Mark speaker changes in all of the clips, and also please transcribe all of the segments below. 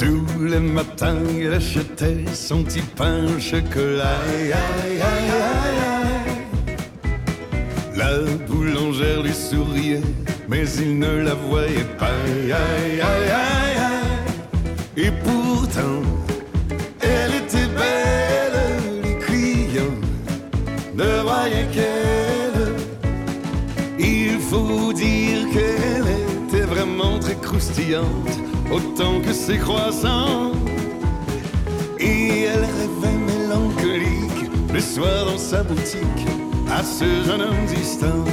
Speaker 1: Tous les matins, il achetait son petit pain au chocolat. Aïe, aïe, aïe, aïe, aïe. La boulangère lui souriait, mais il ne la voyait pas. Aïe, aïe, aïe, aïe, aïe. Et pourtant, elle était belle, les clients ne voyaient qu'elle. Il faut dire qu'elle était vraiment très croustillante, autant que ses croissants. Et elle rêvait mélancolique le soir dans sa boutique à ce jeune homme distant.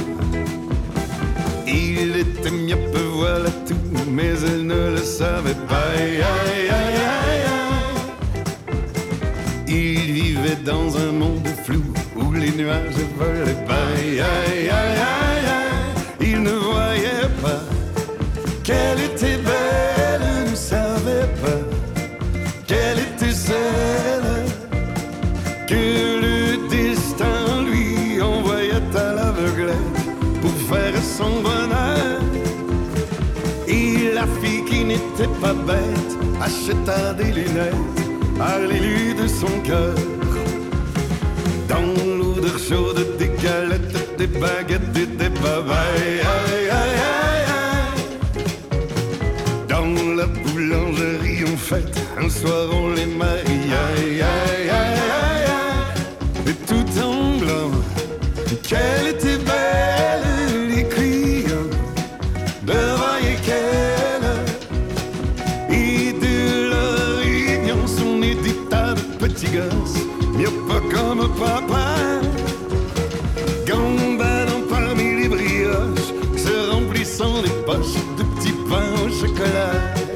Speaker 1: Il était myope, voilà tout, mais elle ne le savait pas. Aïe, aïe, aïe, aïe, aïe. Il vivait dans un monde flou où les nuages volaient pas. Aïe, aïe, aïe, aïe, aïe. Il ne voyait pas qu'elle était belle, ne savait pas qu'elle était celle que le destin lui envoyait à l'aveuglette pour faire son bonheur. Et la fille qui n'était pas bête acheta des lunettes à l'élu de son cœur. Dans l'odeur chaude des galettes, des baguettes et des babayes. Aïe, aïe, aïe, aïe. Dans la boulangerie on fête, un soir on les marie. Aïe, aïe, aïe, aïe, aïe. Et tout en blanc, qu'elle était belle, les clients ne voyaient qu'elle. Et de leur union sont nés des tas de petits gosses, myope comme papa, gambadant parmi les brioches, se remplissant les poches de petits pains au chocolat.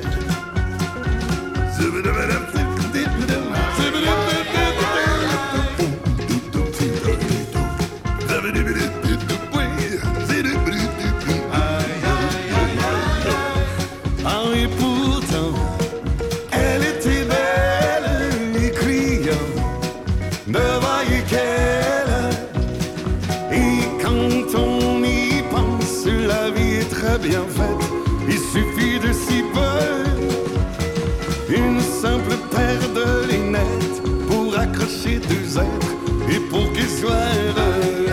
Speaker 1: Et pourtant, elle était belle, les clients ne voyaient qu'elle. Et quand on y pense, la vie est très bien faite. Il suffit de si peu, une simple paire de lunettes pour accrocher deux êtres et pour qu'ils soient heureux.